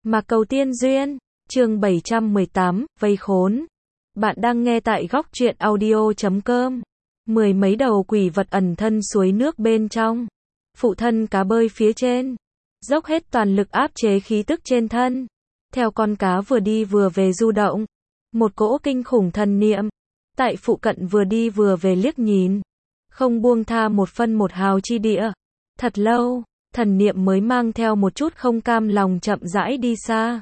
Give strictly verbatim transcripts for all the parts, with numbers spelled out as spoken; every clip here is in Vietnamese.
Mạc Cầu Tiên Duyên, chương bảy trăm mười tám, Vây Khốn. Bạn đang nghe tại góc truyện audio chấm com. Mười mấy đầu quỷ vật ẩn thân suối nước bên trong. Phụ thân cá bơi phía trên. Dốc hết toàn lực áp chế khí tức trên thân. Theo con cá vừa đi vừa về du động. Một cỗ kinh khủng thần niệm. Tại phụ cận vừa đi vừa về liếc nhìn. Không buông tha một phân một hào chi địa. Thật lâu, thần niệm mới mang theo một chút không cam lòng chậm rãi đi xa.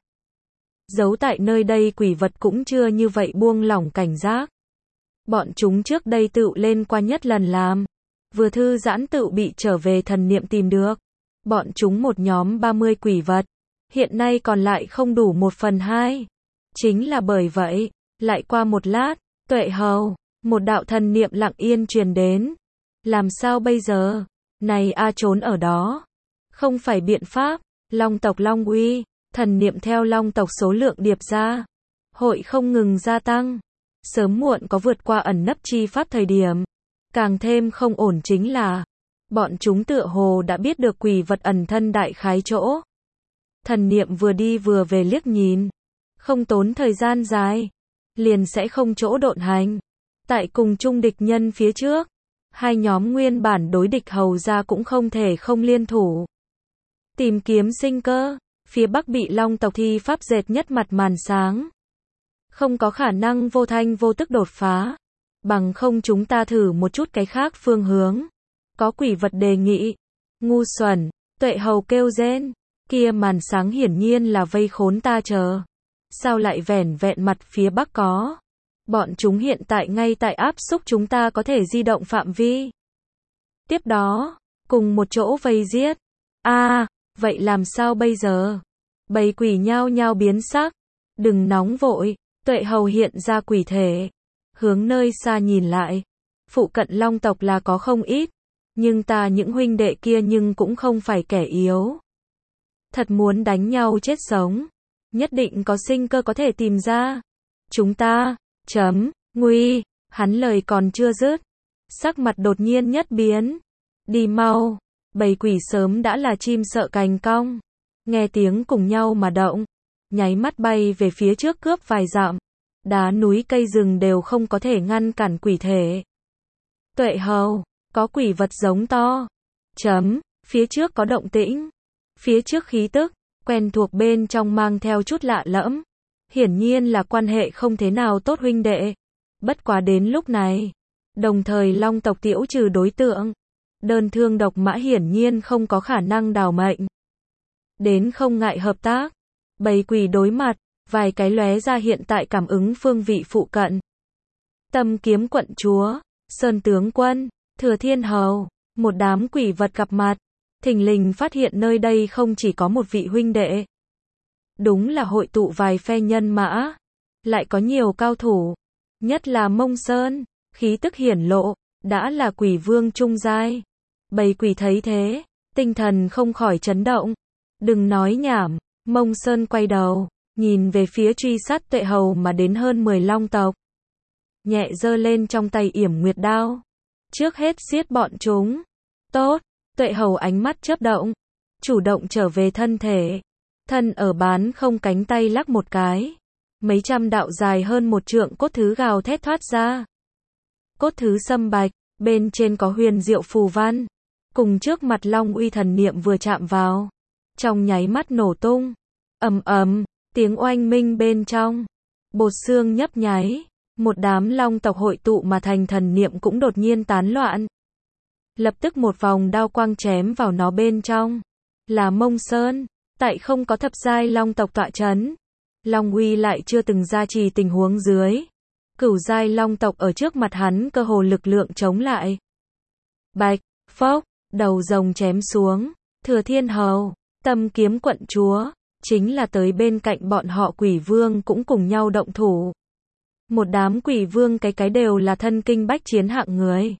Giấu tại nơi đây quỷ vật cũng chưa như vậy buông lỏng cảnh giác. Bọn chúng trước đây tựu lên qua nhất lần làm. Vừa thư giãn tựu bị trở về thần niệm tìm được. Bọn chúng một nhóm ba mươi quỷ vật. Hiện nay còn lại không đủ một phần hai. Chính là bởi vậy, lại qua một lát, Tuệ Hầu, một đạo thần niệm lặng yên truyền đến. Làm sao bây giờ? Này a trốn ở đó. Không phải biện pháp, Long tộc Long uy, thần niệm theo Long tộc số lượng điệp ra. Hội không ngừng gia tăng. Sớm muộn có vượt qua ẩn nấp chi pháp thời điểm. Càng thêm không ổn chính là, bọn chúng tựa hồ đã biết được quỷ vật ẩn thân đại khái chỗ. Thần niệm vừa đi vừa về liếc nhìn. Không tốn thời gian dài. Liền sẽ không chỗ độn hành. Tại cùng chung địch nhân phía trước. Hai nhóm nguyên bản đối địch hầu ra cũng không thể không liên thủ. Tìm kiếm sinh cơ. Phía bắc bị Long tộc thi pháp dệt nhất mặt màn sáng. Không có khả năng vô thanh vô tức đột phá. Bằng không chúng ta thử một chút cái khác phương hướng. Có quỷ vật đề nghị. Ngu xuẩn, Tuệ Hầu kêu rên. Kia màn sáng hiển nhiên là vây khốn ta chờ. Sao lại vẻn vẹn mặt phía bắc có? Bọn chúng hiện tại ngay tại áp xúc chúng ta có thể di động phạm vi. Tiếp đó, cùng một chỗ vây giết. A, à, vậy làm sao bây giờ? Bầy quỷ nhao nhao biến sắc. Đừng nóng vội, Tuệ Hầu hiện ra quỷ thể. Hướng nơi xa nhìn lại. Phụ cận Long tộc là có không ít. Nhưng ta những huynh đệ kia nhưng cũng không phải kẻ yếu. Thật muốn đánh nhau chết sống. Nhất định có sinh cơ có thể tìm ra. Chúng ta, chấm, nguy, hắn lời còn chưa dứt. Sắc mặt đột nhiên nhất biến. Đi mau, bầy quỷ sớm đã là chim sợ cành cong. Nghe tiếng cùng nhau mà động. Nháy mắt bay về phía trước cướp vài dặm. Đá núi cây rừng đều không có thể ngăn cản quỷ thể. Tuệ Hầu, có quỷ vật giống to. Chấm, phía trước có động tĩnh. Phía trước khí tức, quen thuộc bên trong mang theo chút lạ lẫm. Hiển nhiên là quan hệ không thế nào tốt huynh đệ. Bất quá đến lúc này, đồng thời Long tộc tiễu trừ đối tượng. Đơn thương độc mã hiển nhiên không có khả năng đào mệnh. Đến không ngại hợp tác. Bầy quỷ đối mặt, vài cái lóe ra hiện tại cảm ứng phương vị phụ cận. Tâm kiếm quận chúa, Sơn tướng quân, Thừa Thiên Hầu, một đám quỷ vật gặp mặt. Thình lình phát hiện nơi đây không chỉ có một vị huynh đệ. Đúng là hội tụ vài phe nhân mã. Lại có nhiều cao thủ. Nhất là Mông Sơn, khí tức hiển lộ, đã là quỷ vương trung giai. Bầy quỷ thấy thế, tinh thần không khỏi chấn động. Đừng nói nhảm, Mông Sơn quay đầu, nhìn về phía truy sát Tuệ Hầu mà đến hơn mười Long tộc. Nhẹ giơ lên trong tay yểm nguyệt đao. Trước hết giết bọn chúng. Tốt, Tuệ Hầu ánh mắt chớp động, chủ động trở về thân thể. Thân ở bán không cánh tay lắc một cái. Mấy trăm đạo dài hơn một trượng cốt thứ gào thét thoát ra. Cốt thứ sâm bạch, bên trên có huyền diệu phù văn. Cùng trước mặt Long uy thần niệm vừa chạm vào. Trong nháy mắt nổ tung. Ầm ầm, tiếng oanh minh bên trong. Bột xương nhấp nháy. Một đám Long tộc hội tụ mà thành thần niệm cũng đột nhiên tán loạn. Lập tức một vòng đao quang chém vào nó bên trong. Là Mông Sơn. Tại không có thập giai Long tộc tọa chấn. Long uy lại chưa từng ra trì tình huống dưới. Cửu giai Long tộc ở trước mặt hắn cơ hồ lực lượng chống lại. Bạch, phốc, đầu rồng chém xuống. Thừa Thiên Hầu, tâm kiếm quận chúa. Chính là tới bên cạnh bọn họ quỷ vương cũng cùng nhau động thủ. Một đám quỷ vương cái cái đều là thân kinh bách chiến hạng người.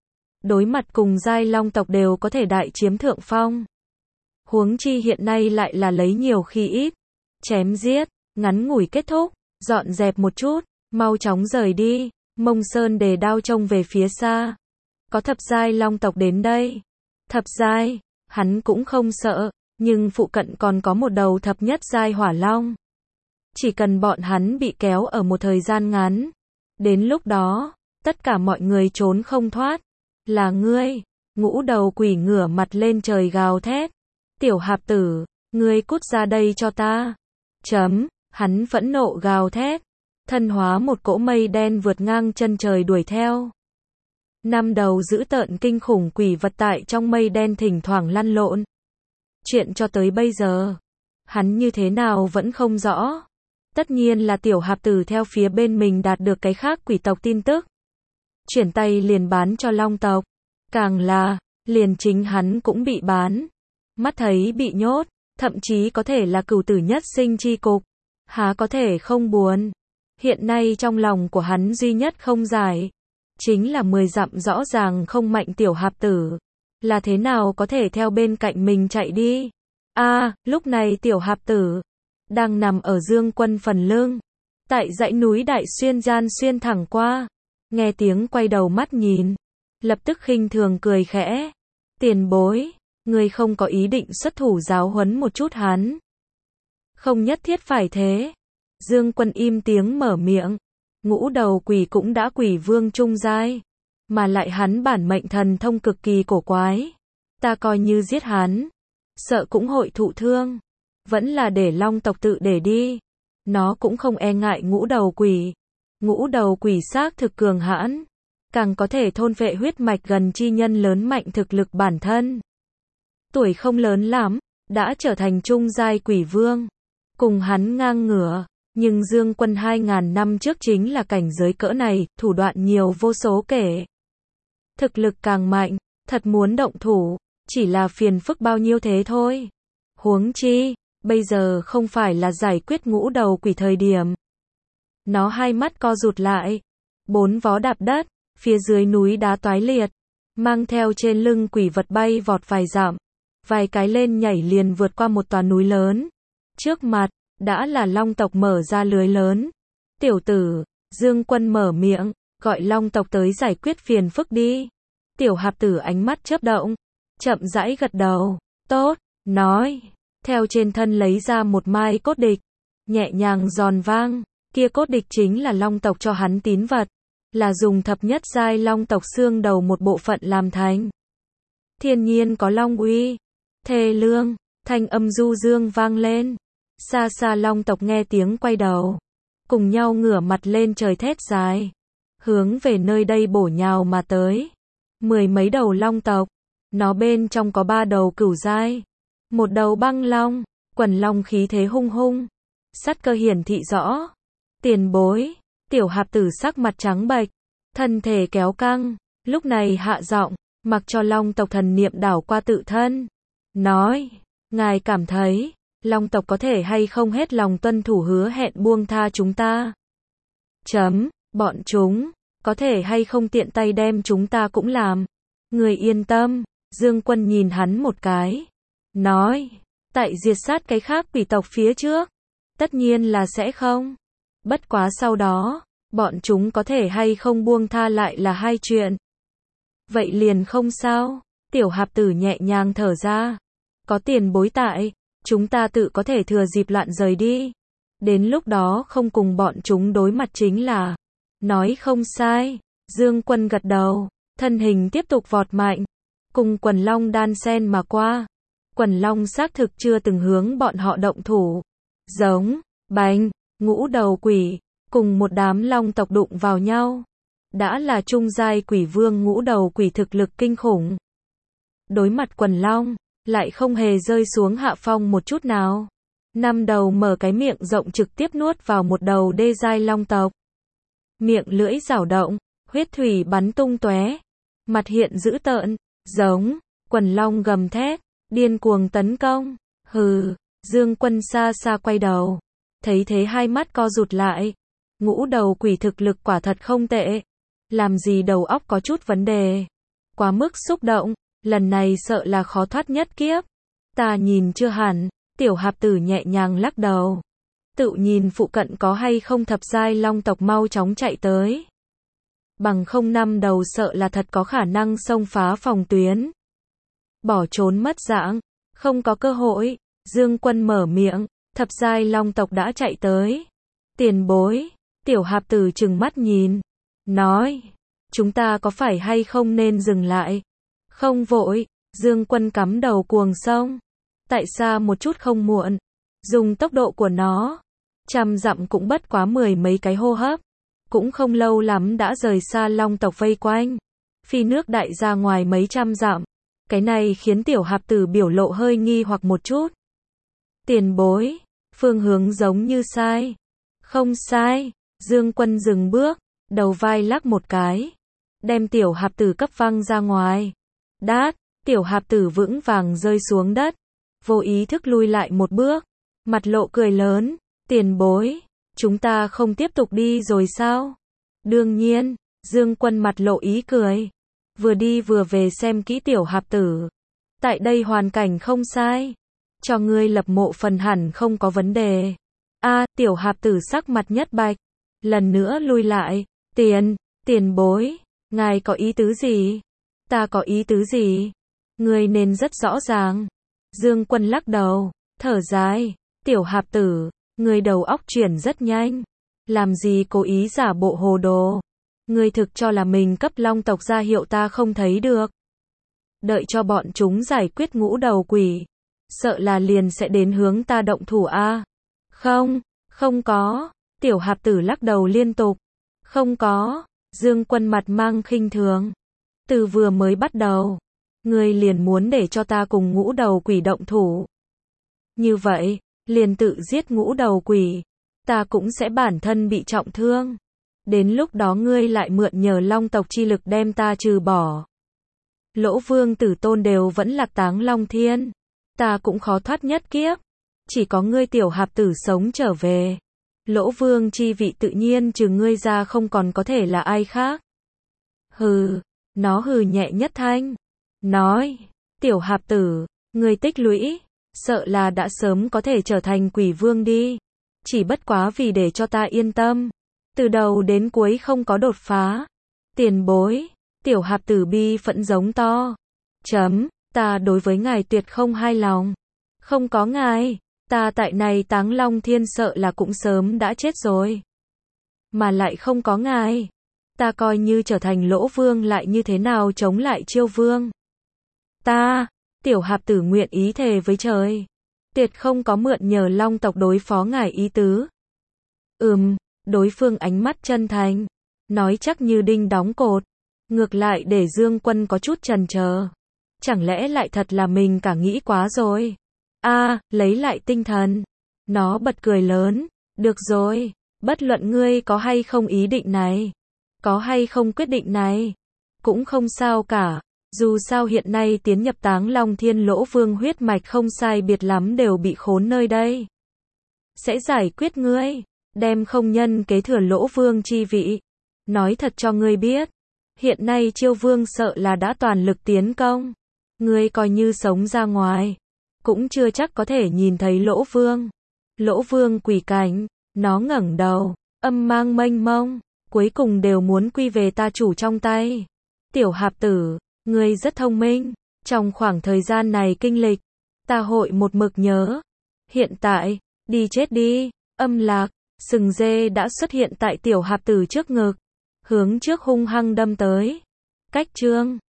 Đối mặt cùng giai Long tộc đều có thể đại chiếm thượng phong. Huống chi hiện nay lại là lấy nhiều khi ít. Chém giết, ngắn ngủi kết thúc, dọn dẹp một chút, mau chóng rời đi. Mông Sơn đề đao trông về phía xa. Có thập giai Long tộc đến đây. Thập giai, hắn cũng không sợ. Nhưng phụ cận còn có một đầu thập nhất giai hỏa long. Chỉ cần bọn hắn bị kéo ở một thời gian ngắn, đến lúc đó, tất cả mọi người trốn không thoát. Là ngươi, ngũ đầu quỷ ngửa mặt lên trời gào thét. Tiểu hạp tử, ngươi cút ra đây cho ta. Chấm, hắn phẫn nộ gào thét. Thân hóa một cỗ mây đen vượt ngang chân trời đuổi theo. Năm đầu dữ tợn kinh khủng quỷ vật tại trong mây đen thỉnh thoảng lăn lộn. Chuyện cho tới bây giờ, hắn như thế nào vẫn không rõ. Tất nhiên là tiểu hạp tử theo phía bên mình đạt được cái khác quỷ tộc tin tức. Chuyển tay liền bán cho long tộc. Càng là, liền chính hắn cũng bị bán. Mắt thấy bị nhốt, thậm chí có thể là cửu tử nhất sinh chi cục. Há có thể không buồn. Hiện nay trong lòng của hắn duy nhất không giải. Chính là mười dặm rõ ràng không mạnh tiểu hạp tử. Là thế nào có thể theo bên cạnh mình chạy đi. A, à, lúc này tiểu hạp tử đang nằm ở Dương Quân phần lưng. Tại dãy núi Đại Xuyên gian xuyên thẳng qua. Nghe tiếng quay đầu mắt nhìn. Lập tức khinh thường cười khẽ. Tiền bối, ngươi không có ý định xuất thủ giáo huấn một chút hắn. Không nhất thiết phải thế. Dương Quân im tiếng mở miệng. Ngũ đầu quỷ cũng đã quỷ vương trung giai. Mà lại hắn bản mệnh thần thông cực kỳ cổ quái. Ta coi như giết hắn. Sợ cũng hội thụ thương. Vẫn là để long tộc tự để đi. Nó cũng không e ngại ngũ đầu quỷ. Ngũ đầu quỷ xác thực cường hãn. Càng có thể thôn vệ huyết mạch gần chi nhân lớn mạnh thực lực bản thân. Tuổi không lớn lắm, đã trở thành trung giai quỷ vương. Cùng hắn ngang ngửa. Nhưng Dương Quân hai ngàn năm trước chính là cảnh giới cỡ này, thủ đoạn nhiều vô số kể. Thực lực càng mạnh, thật muốn động thủ, chỉ là phiền phức bao nhiêu thế thôi. Huống chi, bây giờ không phải là giải quyết ngũ đầu quỷ thời điểm. Nó hai mắt co rụt lại, bốn vó đạp đất, phía dưới núi đá toái liệt, mang theo trên lưng quỷ vật bay vọt vài dặm, vài cái lên nhảy liền vượt qua một tòa núi lớn. Trước mặt, đã là long tộc mở ra lưới lớn. Tiểu tử, Dương Quân mở miệng, gọi long tộc tới giải quyết phiền phức đi. Tiểu hạp tử ánh mắt chớp động, chậm rãi gật đầu, tốt, nói, theo trên thân lấy ra một mai cốt địch, nhẹ nhàng giòn vang, kia cốt địch chính là long tộc cho hắn tín vật, là dùng thập nhất giai long tộc xương đầu một bộ phận làm thành. Thiên nhiên có long uy, thê lương, thanh âm du dương vang lên. Xa xa long tộc nghe tiếng quay đầu, cùng nhau ngửa mặt lên trời thét dài, hướng về nơi đây bổ nhào mà tới. Mười mấy đầu long tộc, nó bên trong có ba đầu cửu giai, một đầu băng long, quần long khí thế hung hung, sát cơ hiển thị rõ. Tiền bối, tiểu hạp tử sắc mặt trắng bệch, thân thể kéo căng, lúc này hạ giọng, mặc cho long tộc thần niệm đảo qua tự thân, nói, ngài cảm thấy long tộc có thể hay không hết lòng tuân thủ hứa hẹn buông tha chúng ta? Chấm, bọn chúng, có thể hay không tiện tay đem chúng ta cũng làm? Người yên tâm, Dương Quân nhìn hắn một cái. Nói, tại diệt sát cái khác quỷ tộc phía trước. Tất nhiên là sẽ không. Bất quá sau đó, bọn chúng có thể hay không buông tha lại là hai chuyện. Vậy liền không sao. Tiểu hạp tử nhẹ nhàng thở ra. Có tiền bối tại. Chúng ta tự có thể thừa dịp loạn rời đi. Đến lúc đó không cùng bọn chúng đối mặt chính là. Nói không sai. Dương Quân gật đầu. Thân hình tiếp tục vọt mạnh. Cùng quần long đan sen mà qua. Quần long xác thực chưa từng hướng bọn họ động thủ. Giống, bành, ngũ đầu quỷ. Cùng một đám long tộc đụng vào nhau. Đã là trung giai quỷ vương ngũ đầu quỷ thực lực kinh khủng. Đối mặt quần long. Lại không hề rơi xuống hạ phong một chút nào. Năm đầu mở cái miệng rộng trực tiếp nuốt vào một đầu đê giai long tộc. Miệng lưỡi rảo động, huyết thủy bắn tung tóe. Mặt hiện dữ tợn, giống, quần long gầm thét, điên cuồng tấn công. Hừ, Dương Quân xa xa quay đầu. Thấy thế hai mắt co rụt lại. Ngũ đầu quỷ thực lực quả thật không tệ. Làm gì đầu óc có chút vấn đề. Quá mức xúc động. Lần này sợ là khó thoát nhất kiếp. Ta nhìn chưa hẳn, tiểu hạp tử nhẹ nhàng lắc đầu. Tự nhìn phụ cận có hay không thập giai long tộc mau chóng chạy tới. Bằng không năm đầu sợ là thật có khả năng xông phá phòng tuyến. Bỏ trốn mất dạng, Không có cơ hội, Dương Quân mở miệng, thập giai long tộc đã chạy tới. Tiền bối, tiểu hạp tử trừng mắt nhìn, nói, chúng ta có phải hay không nên dừng lại? Không vội, Dương Quân cắm đầu cuồng sông. Tại xa một chút không muộn, dùng tốc độ của nó, trăm dặm cũng bất quá mười mấy cái hô hấp, cũng không lâu lắm đã rời xa long tộc vây quanh, phi nước đại ra ngoài mấy trăm dặm. Cái này khiến tiểu hạp tử biểu lộ hơi nghi hoặc một chút. Tiền bối, phương hướng giống như sai. Không sai, Dương Quân dừng bước, đầu vai lắc một cái, đem tiểu hạp tử cấp văng ra ngoài. Đát, tiểu hạp tử vững vàng rơi xuống đất, vô ý thức lui lại một bước, mặt lộ cười lớn, tiền bối, chúng ta không tiếp tục đi rồi sao? Đương nhiên, Dương Quân mặt lộ ý cười, vừa đi vừa về xem kỹ tiểu hạp tử. Tại đây hoàn cảnh không sai, cho ngươi lập mộ phần hẳn không có vấn đề. A, tiểu hạp tử sắc mặt nhất bạch, lần nữa lui lại, tiền, tiền bối, ngài có ý tứ gì? Ta có ý tứ gì? Ngươi nên rất rõ ràng. Dương Quân lắc đầu, thở dài, tiểu hạp tử, ngươi đầu óc chuyển rất nhanh, làm gì cố ý giả bộ hồ đồ. Ngươi thực cho là mình cấp long tộc ra hiệu ta không thấy được. Đợi cho bọn chúng giải quyết ngũ đầu quỷ, sợ là liền sẽ đến hướng ta động thủ a. Không, không có, tiểu hạp tử lắc đầu liên tục. Không có, Dương Quân mặt mang khinh thường. Từ vừa mới bắt đầu, ngươi liền muốn để cho ta cùng ngũ đầu quỷ động thủ. Như vậy, liền tự giết ngũ đầu quỷ, ta cũng sẽ bản thân bị trọng thương. Đến lúc đó ngươi lại mượn nhờ long tộc chi lực đem ta trừ bỏ. Lỗ Vương Tử Tôn đều vẫn lạc táng Long Thiên, ta cũng khó thoát nhất kiếp. Chỉ có ngươi tiểu hạp tử sống trở về, Lỗ Vương chi vị tự nhiên trừ ngươi ra không còn có thể là ai khác. Hừ, nó hừ nhẹ nhất thanh, nói, tiểu hạp tử, ngươi tích lũy, sợ là đã sớm có thể trở thành quỷ vương đi. Chỉ bất quá vì để cho ta yên tâm, từ đầu đến cuối không có đột phá. Tiền bối, tiểu hạp tử bi phẫn giống to. Chấm, ta đối với ngài tuyệt không hài lòng. Không có ngài, ta tại này táng Long Thiên sợ là cũng sớm đã chết rồi. Mà lại không có ngài, ta coi như trở thành Lỗ Vương lại như thế nào chống lại Chiêu Vương. Ta, tiểu hạp tử nguyện ý thề với trời, tuyệt không có mượn nhờ long tộc đối phó ngài ý tứ. Ừm, đối phương ánh mắt chân thành, nói chắc như đinh đóng cột, ngược lại để Dương Quân có chút chần chờ. Chẳng lẽ lại thật là mình cả nghĩ quá rồi? A, à, lấy lại tinh thần. Nó bật cười lớn, được rồi, bất luận ngươi có hay không ý định này, có hay không quyết định này, cũng không sao cả. Dù sao hiện nay tiến nhập táng Long Thiên Lỗ Vương huyết mạch không sai biệt lắm đều bị khốn nơi đây. Sẽ giải quyết ngươi, đem không nhân kế thừa Lỗ Vương chi vị. Nói thật cho ngươi biết, hiện nay Chiêu Vương sợ là đã toàn lực tiến công. Ngươi coi như sống ra ngoài, cũng chưa chắc có thể nhìn thấy Lỗ Vương. Lỗ Vương quỷ cảnh, nó ngẩng đầu, âm mang mênh mông, cuối cùng đều muốn quy về ta chủ trong tay. Tiểu hạp tử, ngươi rất thông minh, trong khoảng thời gian này kinh lịch, ta hội một mực nhớ. Hiện tại, đi chết đi, âm lạc, sừng dê đã xuất hiện tại tiểu hạp tử trước ngực, hướng trước hung hăng đâm tới. Cách chương